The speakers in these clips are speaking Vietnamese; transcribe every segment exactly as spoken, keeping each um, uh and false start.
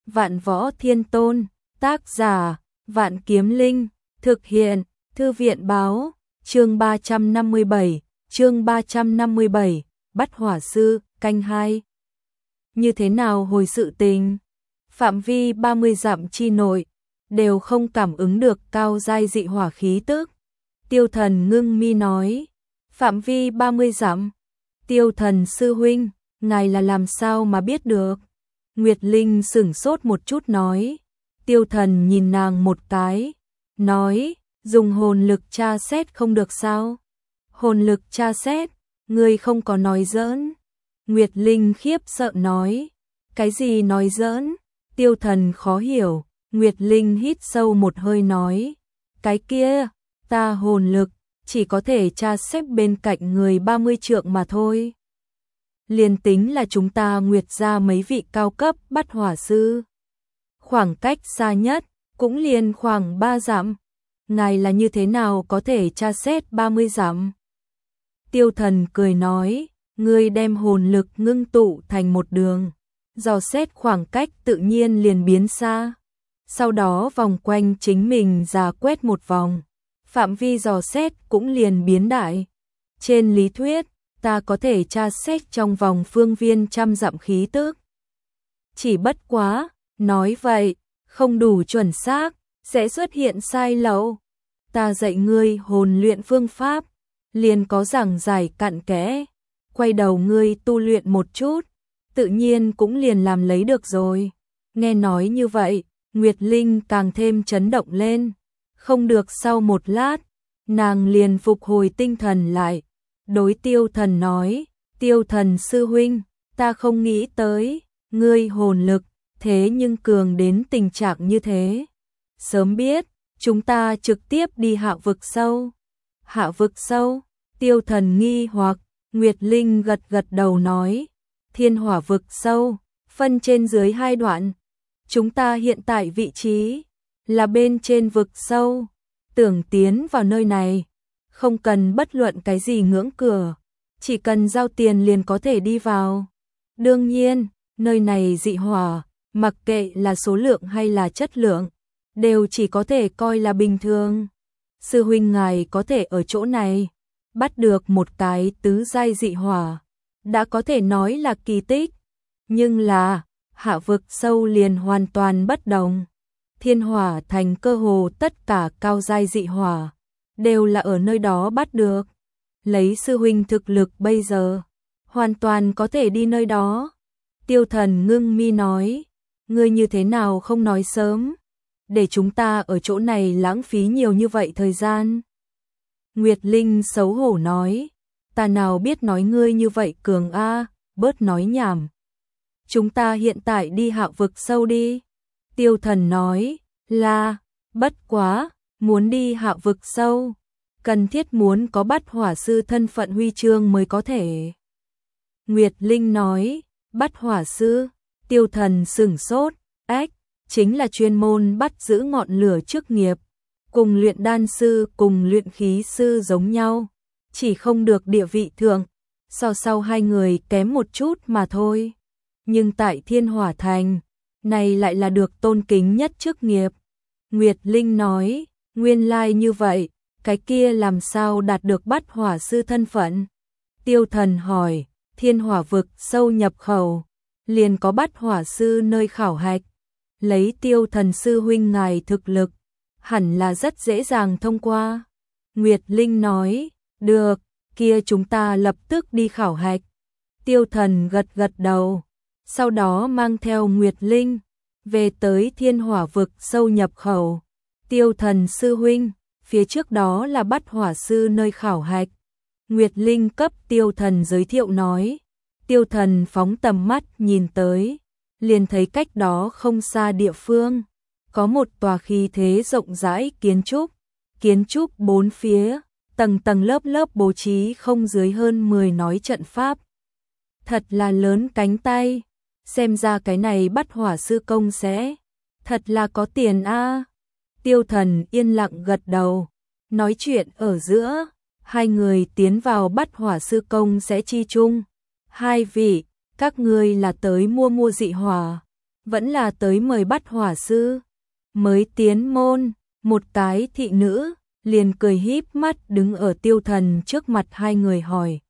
Vạn Võ Thiên Tôn, tác giả, Vạn Kiếm Linh, thực hiện, Thư viện báo, chương ba trăm năm mươi bảy, chương ba trăm năm mươi bảy, Bắt Hỏa Sư, canh hai. Như thế nào hồi sự tình? Phạm vi ba mươi dặm chi nội, đều không cảm ứng được cao giai dị hỏa khí tức. Tiêu Thần ngưng mi nói, phạm vi ba mươi dặm. Tiêu Thần sư huynh, ngài là làm sao mà biết được? Nguyệt Linh sửng sốt một chút nói. Tiêu Thần nhìn nàng một cái, nói, dùng hồn lực tra xét không được sao? Hồn lực tra xét, ngươi không có nói giỡn. Nguyệt Linh khiếp sợ nói, cái gì nói giỡn? Tiêu Thần khó hiểu. Nguyệt Linh hít sâu một hơi nói, cái kia, ta hồn lực, chỉ có thể tra xét bên cạnh người ba mươi trượng mà thôi. Liền tính là chúng ta Nguyệt ra mấy vị cao cấp bắt hỏa sư. Khoảng cách xa nhất, cũng liền khoảng ba dặm. Ngài là như thế nào có thể tra xét ba mươi dặm? Tiêu Thần cười nói, ngươi đem hồn lực ngưng tụ thành một đường, dò xét khoảng cách tự nhiên liền biến xa. Sau đó vòng quanh chính mình ra quét một vòng, phạm vi dò xét cũng liền biến đại. Trên lý thuyết, ta có thể tra xét trong vòng phương viên trăm dặm khí tức. Chỉ bất quá, nói vậy, không đủ chuẩn xác, sẽ xuất hiện sai lậu. Ta dạy ngươi hồn luyện phương pháp, liền có giảng giải cặn kẽ. Quay đầu ngươi tu luyện một chút, tự nhiên cũng liền làm lấy được rồi. Nghe nói như vậy, Nguyệt Linh càng thêm chấn động lên. Không được sau một lát, nàng liền phục hồi tinh thần lại. Đối Tiêu Thần nói, Tiêu Thần sư huynh, ta không nghĩ tới, ngươi hồn lực, thế nhưng cường đến tình trạng như thế. Sớm biết, chúng ta trực tiếp đi hạ vực sâu. Hạ vực sâu, Tiêu Thần nghi hoặc, Nguyệt Linh gật gật đầu nói, thiên hỏa vực sâu, phân trên dưới hai đoạn. Chúng ta hiện tại vị trí là bên trên vực sâu, tưởng tiến vào nơi này, không cần bất luận cái gì ngưỡng cửa, chỉ cần giao tiền liền có thể đi vào. Đương nhiên, nơi này dị hỏa, mặc kệ là số lượng hay là chất lượng, đều chỉ có thể coi là bình thường. Sư huynh ngài có thể ở chỗ này bắt được một cái tứ giai dị hỏa, đã có thể nói là kỳ tích, nhưng là hạ vực sâu liền hoàn toàn bất đồng. Thiên hỏa thành cơ hồ tất cả cao giai dị hỏa, đều là ở nơi đó bắt được. Lấy sư huynh thực lực bây giờ, hoàn toàn có thể đi nơi đó. Tiêu Thần ngưng mi nói, ngươi như thế nào không nói sớm, để chúng ta ở chỗ này lãng phí nhiều như vậy thời gian. Nguyệt Linh xấu hổ nói, ta nào biết nói ngươi như vậy cường a, bớt nói nhảm. Chúng ta hiện tại đi hạ vực sâu đi. Tiêu Thần nói, là, bất quá, muốn đi hạ vực sâu, cần thiết muốn có bắt hỏa sư thân phận huy chương mới có thể. Nguyệt Linh nói, bắt hỏa sư, Tiêu Thần sửng sốt, ách, chính là chuyên môn bắt giữ ngọn lửa chức nghiệp, cùng luyện đan sư cùng luyện khí sư giống nhau, chỉ không được địa vị thượng, so sau hai người kém một chút mà thôi. Nhưng tại Thiên Hỏa Thành, này lại là được tôn kính nhất chức nghiệp. Nguyệt Linh nói, nguyên lai như vậy, cái kia làm sao đạt được bắt hỏa sư thân phận? Tiêu Thần hỏi, thiên hỏa vực sâu nhập khẩu, liền có bắt hỏa sư nơi khảo hạch. Lấy Tiêu Thần sư huynh ngài thực lực, hẳn là rất dễ dàng thông qua. Nguyệt Linh nói, được, kia chúng ta lập tức đi khảo hạch. Tiêu Thần gật gật đầu, sau đó mang theo Nguyệt Linh về tới thiên hỏa vực sâu nhập khẩu. Tiêu Thần sư huynh, phía trước đó là bắt hỏa sư nơi khảo hạch. Nguyệt Linh cấp Tiêu Thần giới thiệu nói. Tiêu Thần phóng tầm mắt nhìn tới, liền thấy cách đó không xa địa phương, có một tòa khí thế rộng rãi kiến trúc. Kiến trúc bốn phía, tầng tầng lớp lớp bố trí không dưới hơn mười nói trận pháp. Thật là lớn cánh tay, xem ra cái này bắt hỏa sư công sẽ thật là có tiền a. Tiêu Thần yên lặng gật đầu, nói chuyện ở giữa, hai người tiến vào bắt hỏa sư công sẽ chi chung. Hai vị, các ngươi là tới mua mua dị hỏa, vẫn là tới mời bắt hỏa sư. Mới tiến môn, một cái thị nữ liền cười híp mắt đứng ở Tiêu Thần trước mặt hai người hỏi.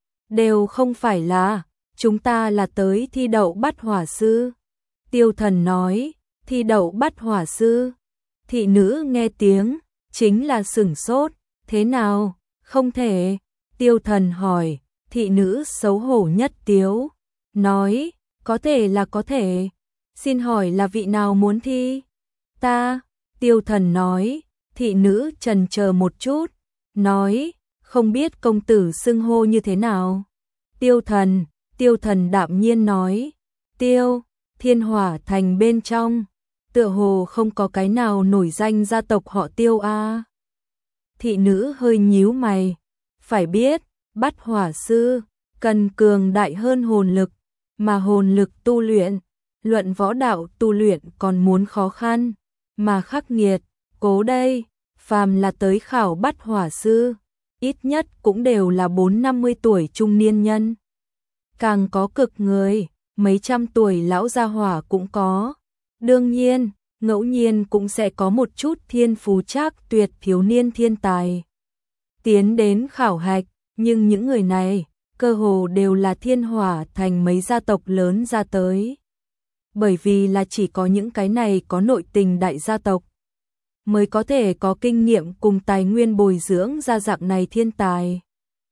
Đều không phải là, chúng ta là tới thi đậu bắt hỏa sư. Tiêu Thần nói, thi đậu bắt hỏa sư. Thị nữ nghe tiếng, chính là sửng sốt, thế nào, không thể. Tiêu Thần hỏi, thị nữ xấu hổ nhất tiếu, nói, có thể là có thể. Xin hỏi là vị nào muốn thi? Ta, Tiêu Thần nói, thị nữ chần chờ một chút, nói, không biết công tử xưng hô như thế nào. Tiêu Thần, Tiêu Thần đạm nhiên nói, Tiêu, Thiên Hỏa Thành bên trong, tựa hồ không có cái nào nổi danh gia tộc họ Tiêu a. Thị nữ hơi nhíu mày, phải biết, bắt hỏa sư, cần cường đại hơn hồn lực, mà hồn lực tu luyện, luận võ đạo tu luyện còn muốn khó khăn, mà khắc nghiệt, cố đây, phàm là tới khảo bắt hỏa sư, ít nhất cũng đều là bốn năm mươi tuổi trung niên nhân. Càng có cực người, mấy trăm tuổi lão gia hỏa cũng có. Đương nhiên, ngẫu nhiên cũng sẽ có một chút thiên phú trác tuyệt thiếu niên thiên tài tiến đến khảo hạch, nhưng những người này, cơ hồ đều là Thiên Hỏa Thành mấy gia tộc lớn ra tới. Bởi vì là chỉ có những cái này có nội tình đại gia tộc, mới có thể có kinh nghiệm cùng tài nguyên bồi dưỡng ra dạng này thiên tài.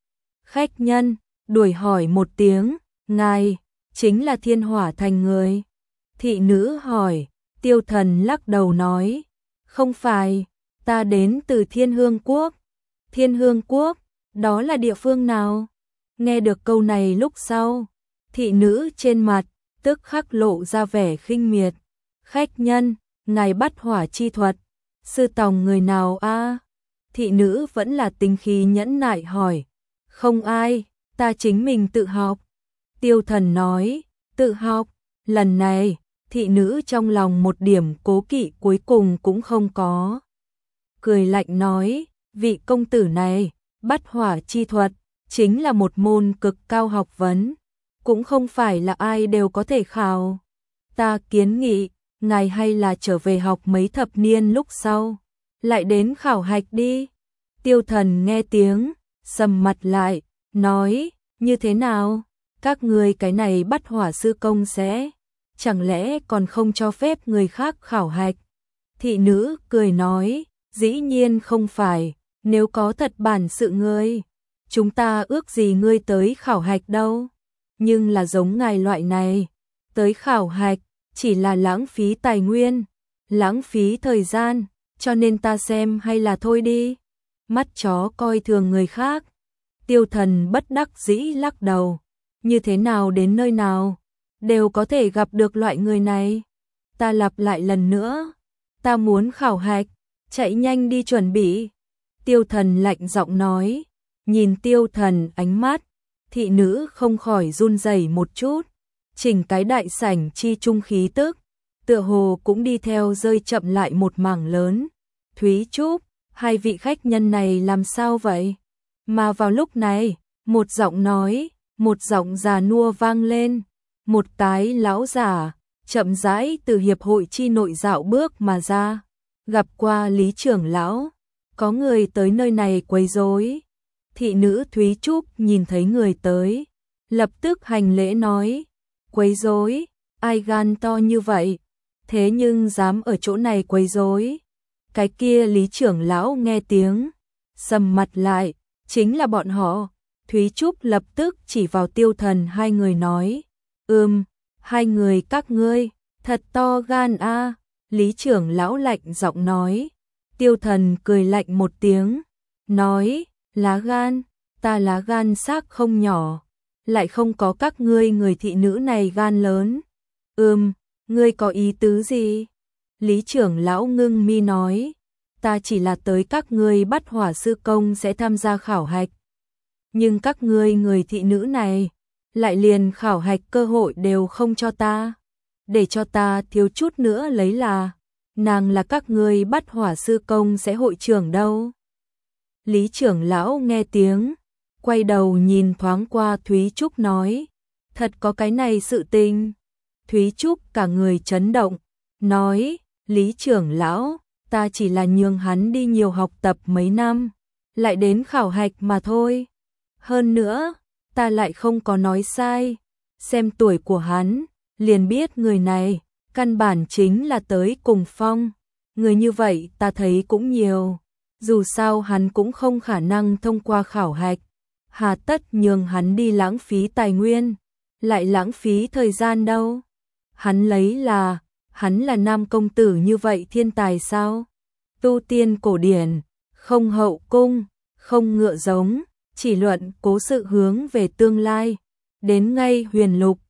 Khách nhân, đuổi hỏi một tiếng, ngài, chính là Thiên Hỏa Thành người. Thị nữ hỏi, Tiêu Thần lắc đầu nói, không phải, ta đến từ Thiên Hương Quốc. Thiên Hương Quốc, đó là địa phương nào? Nghe được câu này lúc sau, thị nữ trên mặt, tức khắc lộ ra vẻ khinh miệt. Khách nhân, ngài bắt hỏa chi thuật, sư tòng người nào a? Thị nữ vẫn là tính khí nhẫn nại hỏi, không ai, ta chính mình tự học. Tiêu Thần nói, tự học, lần này, thị nữ trong lòng một điểm cố kỵ cuối cùng cũng không có. Cười lạnh nói, vị công tử này, bắt hỏa chi thuật, chính là một môn cực cao học vấn, cũng không phải là ai đều có thể khảo. Ta kiến nghị, ngài hay là trở về học mấy thập niên lúc sau, lại đến khảo hạch đi. Tiêu Thần nghe tiếng, sầm mặt lại, nói, như thế nào? Các người cái này bắt hỏa sư công sẽ, chẳng lẽ còn không cho phép người khác khảo hạch? Thị nữ cười nói, dĩ nhiên không phải, nếu có thật bản sự ngươi, chúng ta ước gì ngươi tới khảo hạch đâu. Nhưng là giống ngài loại này, tới khảo hạch, chỉ là lãng phí tài nguyên, lãng phí thời gian, cho nên ta xem hay là thôi đi. Mắt chó coi thường người khác. Tiêu Thần bất đắc dĩ lắc đầu, như thế nào đến nơi nào, đều có thể gặp được loại người này. Ta lặp lại lần nữa, ta muốn khảo hạch, chạy nhanh đi chuẩn bị. Tiêu Thần lạnh giọng nói, nhìn Tiêu Thần ánh mắt, thị nữ không khỏi run rẩy một chút, chỉnh cái đại sảnh chi trung khí tức, tựa hồ cũng đi theo rơi chậm lại một mảng lớn. Thúy Trúc, hai vị khách nhân này làm sao vậy? Mà vào lúc này, một giọng nói, một giọng già nua vang lên, một cái lão giả, chậm rãi từ hiệp hội chi nội dạo bước mà ra, gặp qua Lý trưởng lão, có người tới nơi này quấy rối. Thị nữ Thúy Trúc nhìn thấy người tới, lập tức hành lễ nói, quấy rối, ai gan to như vậy, thế nhưng dám ở chỗ này quấy rối. Cái kia Lý trưởng lão nghe tiếng, sầm mặt lại, chính là bọn họ. Thúy Trúc lập tức chỉ vào Tiêu Thần hai người nói, ừm, hai người các ngươi, thật to gan a. Lý trưởng lão lạnh giọng nói. Tiêu Thần cười lạnh một tiếng, nói, lá gan, ta lá gan xác không nhỏ, lại không có các ngươi người thị nữ này gan lớn. Ừm, ngươi có ý tứ gì? Lý trưởng lão ngưng mi nói, ta chỉ là tới các ngươi bắt hỏa sư công sẽ tham gia khảo hạch. Nhưng các ngươi người thị nữ này, lại liền khảo hạch cơ hội đều không cho ta, để cho ta thiếu chút nữa lấy là, nàng là các ngươi bắt hỏa sư công sẽ hội trưởng đâu. Lý trưởng lão nghe tiếng, quay đầu nhìn thoáng qua Thúy Trúc nói, thật có cái này sự tình. Thúy Trúc cả người chấn động, nói, Lý trưởng lão, ta chỉ là nhường hắn đi nhiều học tập mấy năm, lại đến khảo hạch mà thôi. Hơn nữa, ta lại không có nói sai, xem tuổi của hắn, liền biết người này, căn bản chính là tới cùng phong. Người như vậy ta thấy cũng nhiều, dù sao hắn cũng không khả năng thông qua khảo hạch, hà tất nhường hắn đi lãng phí tài nguyên, lại lãng phí thời gian đâu. Hắn lấy là, hắn là nam công tử như vậy thiên tài sao? Tu tiên cổ điển, không hậu cung, không ngựa giống, chỉ luận cố sự hướng về tương lai, đến ngay huyền lục,